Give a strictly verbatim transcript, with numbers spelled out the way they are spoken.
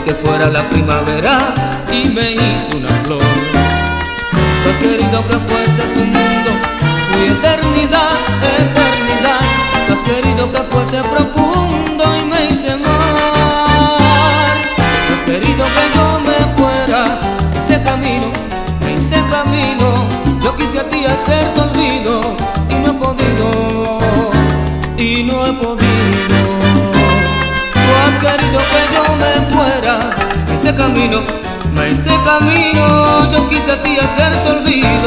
que fuera la primavera y me hizo una flor. Tú has querido que fuese tu mundo, fui eternidad, eternidad. Tú has querido que fuese profundo y me hice mar. Tú has querido que yo me fuera, hice camino, me hice camino. Yo quise a ti hacerte olvido y no he podido, y no he podido. Tú has querido que yo me fuera, me hice camino, me hice camino. Yo quise a ti hacerte olvido